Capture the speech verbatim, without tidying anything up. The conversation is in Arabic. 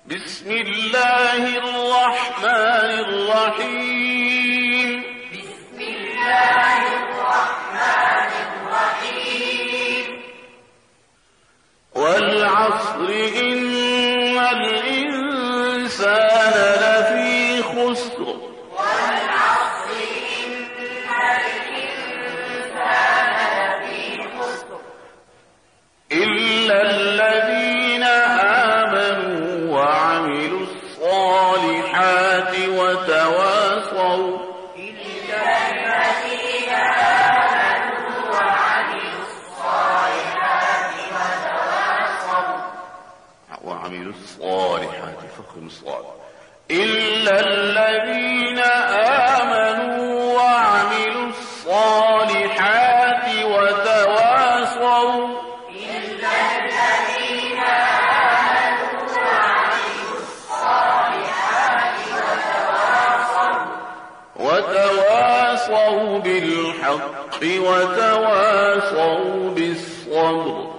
بسم الله الرحمن الرحيم بسم الله الرحمن الرحيم والعصر إن الإنسان لفي خسر والعصر إن الإنسان لفي خسر إلا الذين آمنوا وعملوا الصالحات وتواصوا إلا الذين آمنوا وعملوا الصالحات وتواصوا وعملوا الصالحات فخم الصالح إلا الذين آمنوا وعملوا الصالحات وتواصوا إلا الذين آمنوا وعملوا الصالحات وتواصوا وتواصوا بالحق وتواصوا بالصبر